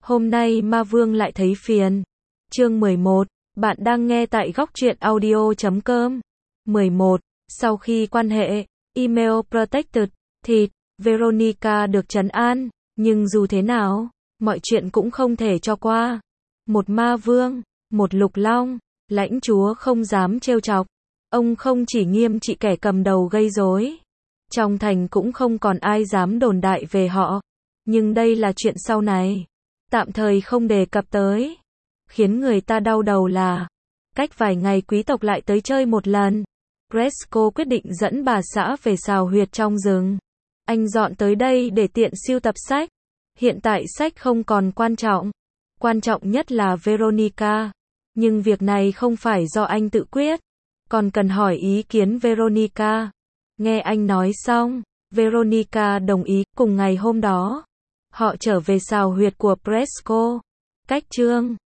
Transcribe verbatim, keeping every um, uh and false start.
Hôm nay ma vương lại thấy phiền. Chương mười một, bạn đang nghe tại góc truyện audio chấm com. mười một, sau khi quan hệ email protected, thì Veronica được trấn an, nhưng dù thế nào, mọi chuyện cũng không thể cho qua. Một ma vương, một lục long, lãnh chúa không dám trêu chọc. Ông không chỉ nghiêm trị kẻ cầm đầu gây rối, trong thành cũng không còn ai dám đồn đại về họ. Nhưng đây là chuyện sau này, tạm thời không đề cập tới. Khiến người ta đau đầu là, cách vài ngày quý tộc lại tới chơi một lần. Cresco quyết định dẫn bà xã về xào huyệt trong rừng. Anh dọn tới đây để tiện sưu tập sách. Hiện tại sách không còn quan trọng. Quan trọng nhất là Veronica. Nhưng việc này không phải do anh tự quyết, còn cần hỏi ý kiến Veronica. Nghe anh nói xong, Veronica đồng ý. Cùng ngày hôm đó, họ trở về xào huyệt của Cresco. Cách chương